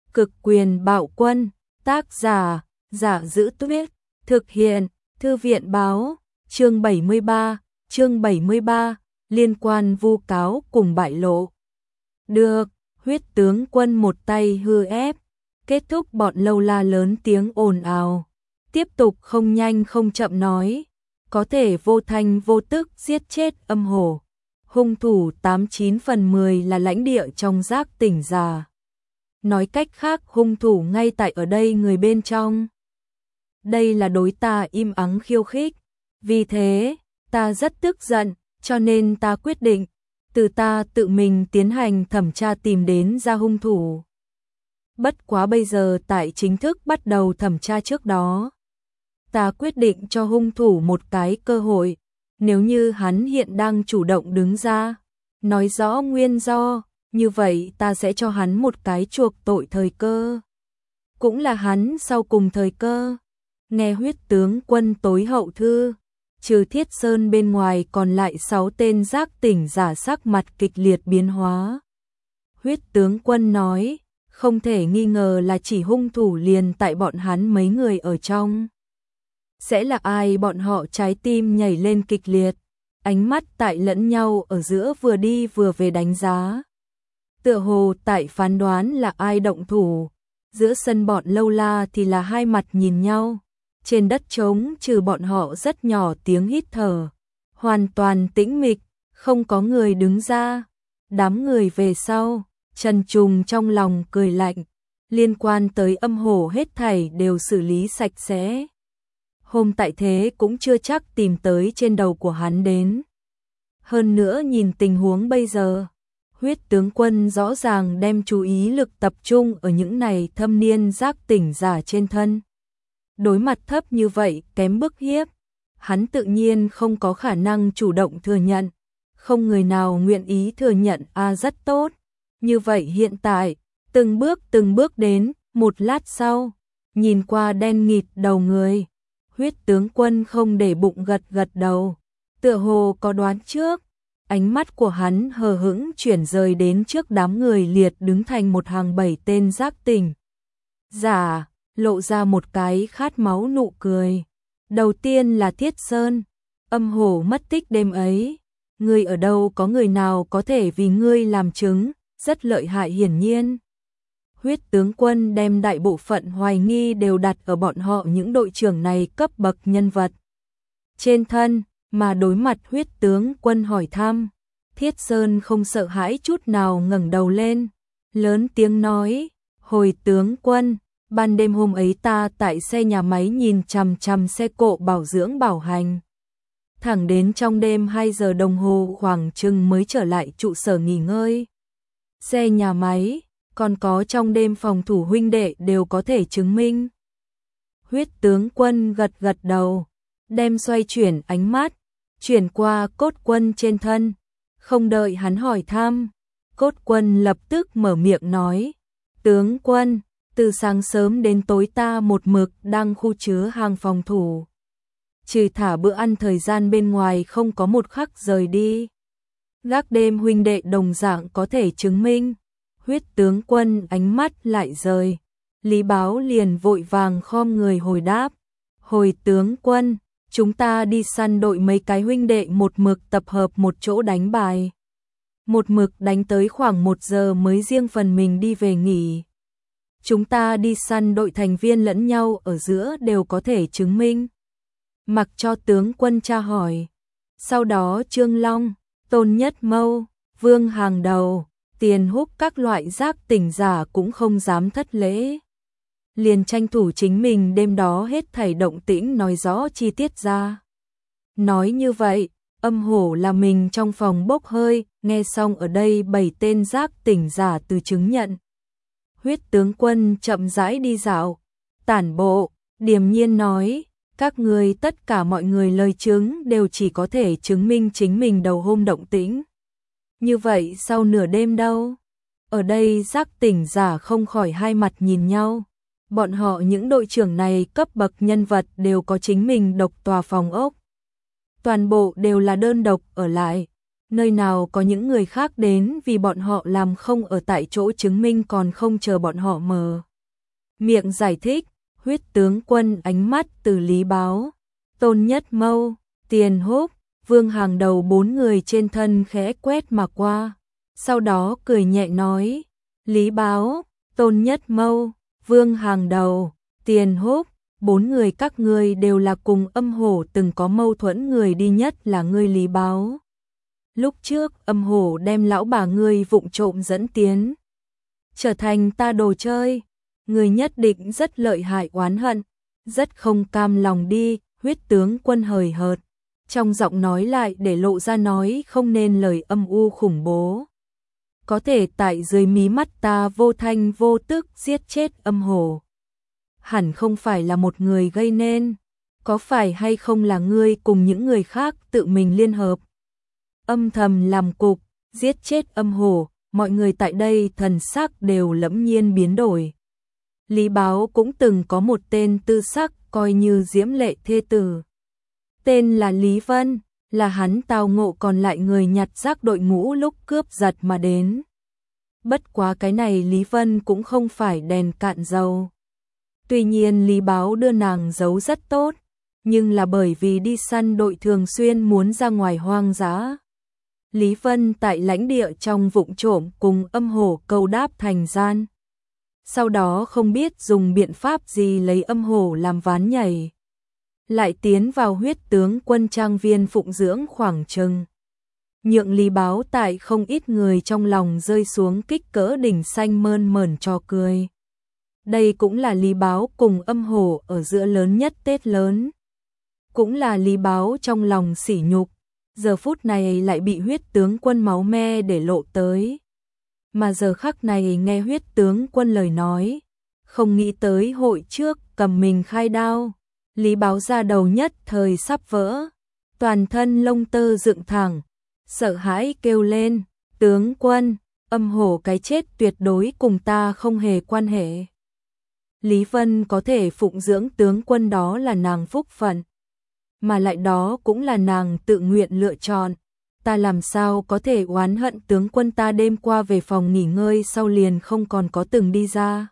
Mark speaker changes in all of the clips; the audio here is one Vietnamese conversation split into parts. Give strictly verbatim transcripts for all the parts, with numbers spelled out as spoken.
Speaker 1: Cực quyền bạo quân, tác giả, Giả Dữ Tuyết, thực hiện, Thư viện báo, chương bảy mươi ba, chương bảy mươi ba, liên quan vu cáo cùng bại lộ. Được, Huyết tướng quân một tay hư ép, kết thúc bọn lâu la lớn tiếng ồn ào, tiếp tục không nhanh không chậm nói, có thể vô thanh vô tức giết chết âm hổ. Hung thủ tám chín phần mười là lãnh địa trong giác tỉnh giả. Nói cách khác hung thủ ngay tại ở đây người bên trong. Đây là đối ta im ắng khiêu khích. Vì thế, ta rất tức giận, cho nên ta quyết định, từ ta tự mình tiến hành thẩm tra tìm đến ra hung thủ. Bất quá bây giờ tại chính thức bắt đầu thẩm tra trước đó. Ta quyết định cho hung thủ một cái cơ hội. Nếu như hắn hiện đang chủ động đứng ra, nói rõ nguyên do, như vậy ta sẽ cho hắn một cái chuộc tội thời cơ. Cũng là hắn sau cùng thời cơ. Nghe Huyết tướng quân tối hậu thư, trừ Thiết Sơn bên ngoài còn lại sáu tên giác tỉnh giả sắc mặt kịch liệt biến hóa. Huyết tướng quân nói, không thể nghi ngờ là chỉ hung thủ liền tại bọn hắn mấy người ở trong. Sẽ là ai? Bọn họ trái tim nhảy lên kịch liệt, ánh mắt tại lẫn nhau ở giữa vừa đi vừa về đánh giá. Tựa hồ tại phán đoán là ai động thủ, giữa sân bọn lâu la thì là hai mặt nhìn nhau, trên đất trống trừ bọn họ rất nhỏ tiếng hít thở, hoàn toàn tĩnh mịch, không có người đứng ra. Đám người về sau, Trần Trùng trong lòng cười lạnh, liên quan tới âm hổ hết thảy đều xử lý sạch sẽ. Hôm tại thế cũng chưa chắc tìm tới trên đầu của hắn đến. Hơn nữa nhìn tình huống bây giờ, Huyết tướng quân rõ ràng đem chú ý lực tập trung ở những này thâm niên giác tỉnh giả trên thân. Đối mặt thấp như vậy kém bức hiếp, hắn tự nhiên không có khả năng chủ động thừa nhận. Không người nào nguyện ý thừa nhận a à, rất tốt. Như vậy hiện tại, từng bước từng bước đến, một lát sau, nhìn qua đen nghịt đầu người. Huyết tướng quân không để bụng gật gật đầu, tựa hồ có đoán trước, ánh mắt của hắn hờ hững chuyển rời đến trước đám người liệt đứng thành một hàng bảy tên giác tỉnh giả, lộ ra một cái khát máu nụ cười. Đầu tiên là Thiết Sơn, âm hổ mất tích đêm ấy, ngươi ở đâu, có người nào có thể vì ngươi làm chứng, rất lợi hại hiển nhiên. Huyết tướng quân đem đại bộ phận hoài nghi đều đặt ở bọn họ những đội trưởng này cấp bậc nhân vật trên thân, mà đối mặt huyết tướng quân hỏi thăm, Thiết Sơn không sợ hãi chút nào ngẩng đầu lên, lớn tiếng nói, hồi tướng quân, ban đêm hôm ấy ta tại xe nhà máy nhìn chằm chằm xe cộ bảo dưỡng bảo hành. Thẳng đến trong đêm hai giờ đồng hồ khoảng chừng mới trở lại trụ sở nghỉ ngơi. Xe nhà máy, còn có trong đêm phòng thủ huynh đệ đều có thể chứng minh. Huyết tướng quân gật gật đầu, đem xoay chuyển ánh mắt, chuyển qua Cốt Quân trên thân. Không đợi hắn hỏi thăm, Cốt Quân lập tức mở miệng nói, tướng quân, từ sáng sớm đến tối ta một mực đang khu chứa hàng phòng thủ. Trừ thả bữa ăn thời gian bên ngoài không có một khắc rời đi. Gác đêm huynh đệ đồng dạng có thể chứng minh. Huyết tướng quân ánh mắt lại rời. Lý Báo liền vội vàng khom người hồi đáp. Hồi tướng quân, chúng ta đi săn đội mấy cái huynh đệ một mực tập hợp một chỗ đánh bài. Một mực đánh tới khoảng một giờ mới riêng phần mình đi về nghỉ. Chúng ta đi săn đội thành viên lẫn nhau ở giữa đều có thể chứng minh. Mặc cho tướng quân tra hỏi. Sau đó Trương Long, Tôn Nhất Mâu, Vương Hàng Đầu, Tiền Húc các loại giác tỉnh giả cũng không dám thất lễ. Liền tranh thủ chính mình đêm đó hết thảy động tĩnh nói rõ chi tiết ra. Nói như vậy, âm hổ là mình trong phòng bốc hơi, nghe xong ở đây bảy tên giác tỉnh giả từ chứng nhận. Huyết tướng quân chậm rãi đi dạo, tản bộ, điềm nhiên nói, các người tất cả mọi người lời chứng đều chỉ có thể chứng minh chính mình đầu hôm động tĩnh. Như vậy sau nửa đêm đâu? Ở đây giác tỉnh giả không khỏi hai mặt nhìn nhau. Bọn họ những đội trưởng này cấp bậc nhân vật đều có chính mình độc tòa phòng ốc. Toàn bộ đều là đơn độc ở lại. Nơi nào có những người khác đến vì bọn họ làm không ở tại chỗ chứng minh còn không chờ bọn họ mở miệng giải thích. Huyết tướng quân ánh mắt từ Lý Báo, Tôn Nhất Mâu, Tiền Húc, Vương Hàng Đầu bốn người trên thân khẽ quét mà qua. Sau đó cười nhẹ nói, Lý Báo, Tôn Nhất Mâu, Vương Hàng Đầu, Tiền Húc, bốn người các ngươi đều là cùng Âm Hổ từng có mâu thuẫn, người đi nhất là ngươi Lý Báo. Lúc trước Âm Hổ đem lão bà ngươi vụng trộm dẫn tiến, trở thành ta đồ chơi, người nhất định rất lợi hại oán hận, rất không cam lòng đi. Huyết tướng quân hời hợt, trong giọng nói lại để lộ ra nói không nên lời âm u khủng bố. Có thể tại dưới mí mắt ta vô thanh vô tức giết chết Âm Hổ, hẳn không phải là một người gây nên, có phải hay không là ngươi cùng những người khác tự mình liên hợp, âm thầm làm cục, giết chết Âm Hổ. Mọi người tại đây thần sắc đều lẫm nhiên biến đổi. Lý Báo cũng từng có một tên tư sắc coi như diễm lệ thê tử, tên là Lý Vân, là hắn tao ngộ còn lại người nhặt rác đội ngũ lúc cướp giật mà đến. Bất quá cái này Lý Vân cũng không phải đèn cạn dầu. Tuy nhiên Lý Báo đưa nàng giấu rất tốt, nhưng là bởi vì đi săn đội thường xuyên muốn ra ngoài hoang dã. Lý Vân tại lãnh địa trong vụng trộm cùng Âm Hổ câu đáp thành gian. Sau đó không biết dùng biện pháp gì lấy Âm Hổ làm ván nhảy, lại tiến vào huyết tướng quân trang viên phụng dưỡng khoảng chừng. Nhượng Lý Báo tại không ít người trong lòng rơi xuống kích cỡ đỉnh xanh mơn mởn trò cười. Đây cũng là Lý Báo cùng Âm Hổ ở giữa lớn nhất Tết lớn. Cũng là Lý Báo trong lòng sỉ nhục, giờ phút này lại bị huyết tướng quân máu me để lộ tới. Mà giờ khắc này nghe huyết tướng quân lời nói, không nghĩ tới hội trước cầm mình khai đao, Lý Báo ra đầu nhất thời sắp vỡ, toàn thân lông tơ dựng thẳng, sợ hãi kêu lên, tướng quân, Âm Hổ cái chết tuyệt đối cùng ta không hề quan hệ. Lý Vân có thể phụng dưỡng tướng quân đó là nàng phúc phận, mà lại đó cũng là nàng tự nguyện lựa chọn. Ta làm sao có thể oán hận tướng quân, ta đêm qua về phòng nghỉ ngơi sau liền không còn có từng đi ra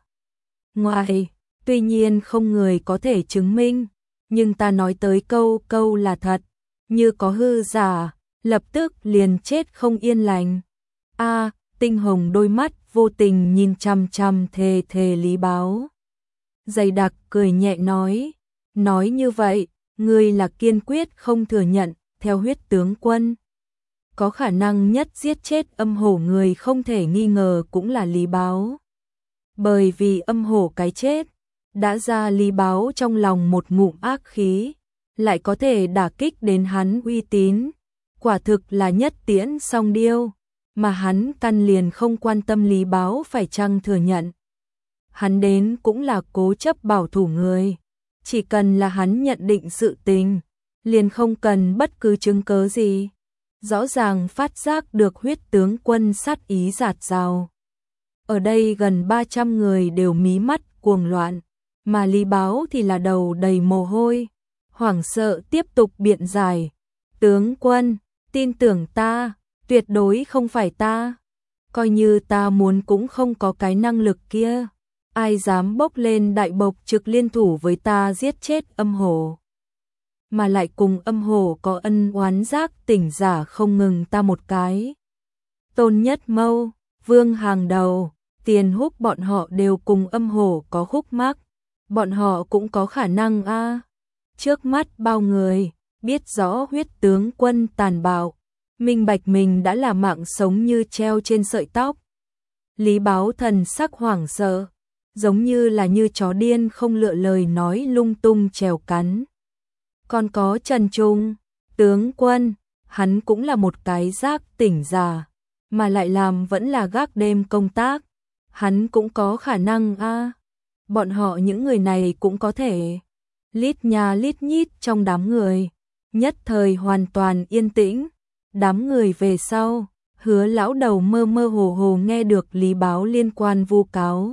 Speaker 1: ngoài. Tuy nhiên không người có thể chứng minh, nhưng ta nói tới câu câu là thật, như có hư giả, lập tức liền chết không yên lành. A, tinh hồng đôi mắt vô tình nhìn chằm chằm thề thề Lý Báo. Dày đặc cười nhẹ nói, nói như vậy, ngươi là kiên quyết không thừa nhận, theo huyết tướng quân. Có khả năng nhất giết chết Âm Hổ người không thể nghi ngờ cũng là Lý Báo. Bởi vì Âm Hổ cái chết, đã ra Lý Báo trong lòng một ngụm ác khí, lại có thể đả kích đến hắn uy tín. Quả thực là nhất tiễn song điêu, mà hắn căn liền không quan tâm Lý Báo phải chăng thừa nhận. Hắn đến cũng là cố chấp bảo thủ người, chỉ cần là hắn nhận định sự tình, liền không cần bất cứ chứng cớ gì. Rõ ràng phát giác được huyết tướng quân sát ý dạt dào. Ở đây gần ba trăm người đều mí mắt cuồng loạn, mà Lý Báo thì là đầu đầy mồ hôi, hoảng sợ tiếp tục biện giải. Tướng quân, tin tưởng ta, tuyệt đối không phải ta. Coi như ta muốn cũng không có cái năng lực kia. Ai dám bốc lên đại bộc trực liên thủ với ta giết chết Âm Hổ, mà lại cùng Âm Hổ có ân oán giác tỉnh giả không ngừng ta một cái. Tôn Nhất Mâu, Vương Hàng Đầu, Tiền Húc bọn họ đều cùng Âm Hổ có khúc mắc, bọn họ cũng có khả năng a. À. Trước mắt bao người, biết rõ huyết tướng quân tàn bạo, minh bạch mình đã là mạng sống như treo trên sợi tóc. Lý Báo thần sắc hoảng sợ, giống như là như chó điên không lựa lời nói lung tung trèo cắn. Còn có Trần Trung, tướng quân, hắn cũng là một cái giác tỉnh giả, mà lại làm vẫn là gác đêm công tác, hắn cũng có khả năng a. À. Bọn họ những người này cũng có thể. Lít nha lít nhít trong đám người, nhất thời hoàn toàn yên tĩnh. Đám người về sau, Hứa lão đầu mơ mơ hồ hồ nghe được Lý Báo liên quan vu cáo.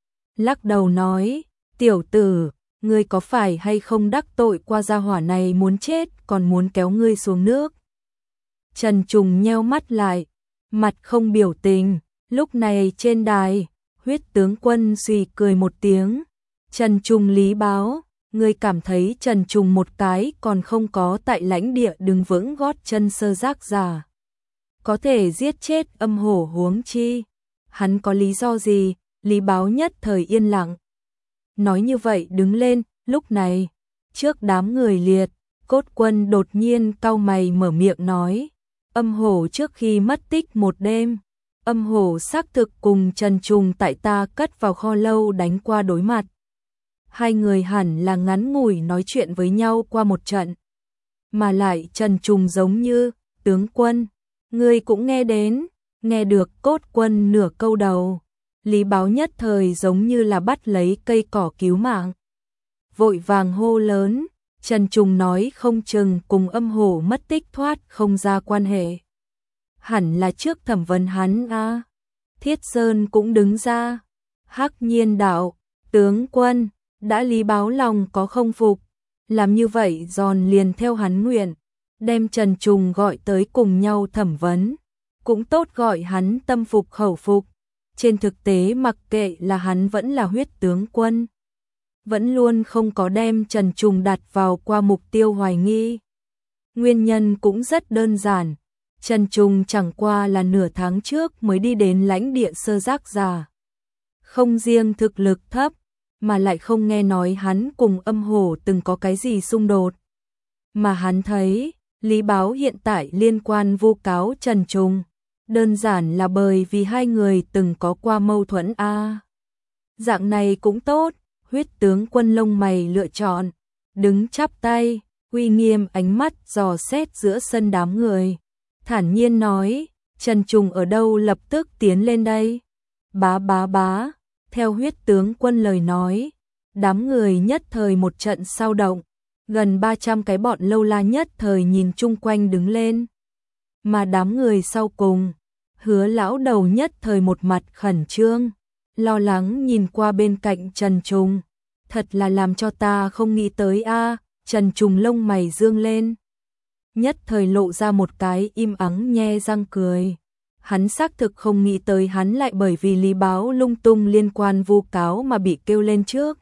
Speaker 1: Lắc đầu nói, tiểu tử, ngươi có phải hay không đắc tội qua gia hỏa này muốn chết còn muốn kéo ngươi xuống nước. Trần Trùng nheo mắt lại, mặt không biểu tình. Lúc này trên đài, Huyết tướng quân suy cười một tiếng. Trần Trùng Lý báo, ngươi cảm thấy Trần Trùng một cái còn không có tại lãnh địa đứng vững gót chân sơ giác giả. Có thể giết chết Âm Hổ huống chi. Hắn có lý do gì? Lý báo nhất thời yên lặng. Nói như vậy đứng lên, lúc này, trước đám người liệt, Cốt Quân đột nhiên cau mày mở miệng nói. Âm Hổ trước khi mất tích một đêm, Âm Hổ xác thực cùng Trần Trùng tại ta cất vào kho lâu đánh qua đối mặt. Hai người hẳn là ngắn ngủi nói chuyện với nhau qua một trận. Mà lại Trần Trùng giống như, tướng quân, ngươi cũng nghe đến, nghe được Cốt Quân nửa câu đầu. Lý báo nhất thời giống như là bắt lấy cây cỏ cứu mạng. Vội vàng hô lớn, Trần Trùng nói không chừng cùng Âm Hổ mất tích thoát không ra quan hệ. Hẳn là trước thẩm vấn hắn a. À. Thiết Sơn cũng đứng ra. Hắc Nhiên đạo, tướng quân, đã Lý báo lòng có không phục. Làm như vậy giòn liền theo hắn nguyện, đem Trần Trùng gọi tới cùng nhau thẩm vấn. Cũng tốt gọi hắn tâm phục khẩu phục. Trên thực tế mặc kệ là hắn vẫn là Huyết tướng quân, vẫn luôn không có đem Trần Trùng đặt vào qua mục tiêu hoài nghi. Nguyên nhân cũng rất đơn giản, Trần Trùng chẳng qua là nửa tháng trước mới đi đến lãnh địa sơ giác giả. Không riêng thực lực thấp, mà lại không nghe nói hắn cùng Âm Hổ từng có cái gì xung đột. Mà hắn thấy, Lý báo hiện tại liên quan vu cáo Trần Trùng, đơn giản là bởi vì hai người từng có qua mâu thuẫn a. À. Dạng này cũng tốt, Huyết tướng quân lông mày lựa chọn, đứng chắp tay, uy nghiêm ánh mắt dò xét giữa sân đám người, thản nhiên nói, Trần Trùng ở đâu lập tức tiến lên đây. Bá bá bá, theo Huyết tướng quân lời nói, đám người nhất thời một trận sao động, gần ba trăm cái bọn lâu la nhất thời nhìn chung quanh đứng lên. Mà đám người sau cùng, Hứa lão đầu nhất thời một mặt khẩn trương, lo lắng nhìn qua bên cạnh Trần Trùng. Thật là làm cho ta không nghĩ tới a. À. Trần Trùng lông mày dương lên, nhất thời lộ ra một cái im ắng nhe răng cười. Hắn xác thực không nghĩ tới hắn lại bởi vì Lý báo lung tung liên quan vu cáo mà bị kêu lên trước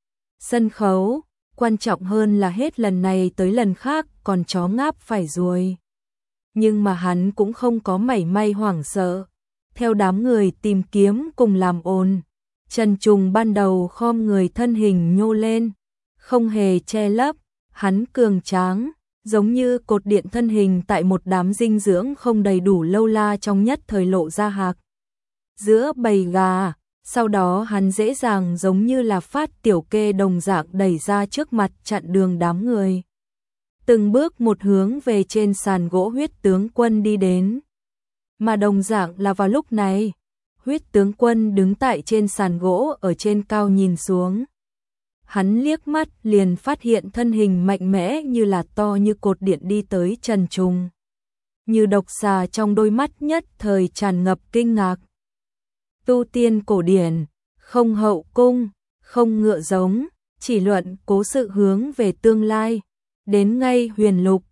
Speaker 1: sân khấu. Quan trọng hơn là hết lần này tới lần khác còn chó ngáp phải ruồi. Nhưng mà hắn cũng không có mảy may hoảng sợ. Theo đám người tìm kiếm cùng làm ồn, Trần Trùng ban đầu khom người thân hình nhô lên, không hề che lấp, hắn cường tráng, giống như cột điện thân hình tại một đám dinh dưỡng không đầy đủ lâu la trong nhất thời lộ ra hạc giữa bầy gà. Sau đó hắn dễ dàng giống như là phát tiểu kê đồng dạng đẩy ra trước mặt chặn đường đám người. Từng bước một hướng về trên sàn gỗ Huyết tướng quân đi đến. Mà đồng dạng là vào lúc này, Huyết tướng quân đứng tại trên sàn gỗ ở trên cao nhìn xuống. Hắn liếc mắt liền phát hiện thân hình mạnh mẽ như là to như cột điện đi tới Trần Trùng. Như độc xà trong đôi mắt nhất thời tràn ngập kinh ngạc. Tu tiên cổ điển, không hậu cung, không ngựa giống, chỉ luận cố sự hướng về tương lai. Đến ngay huyền lục,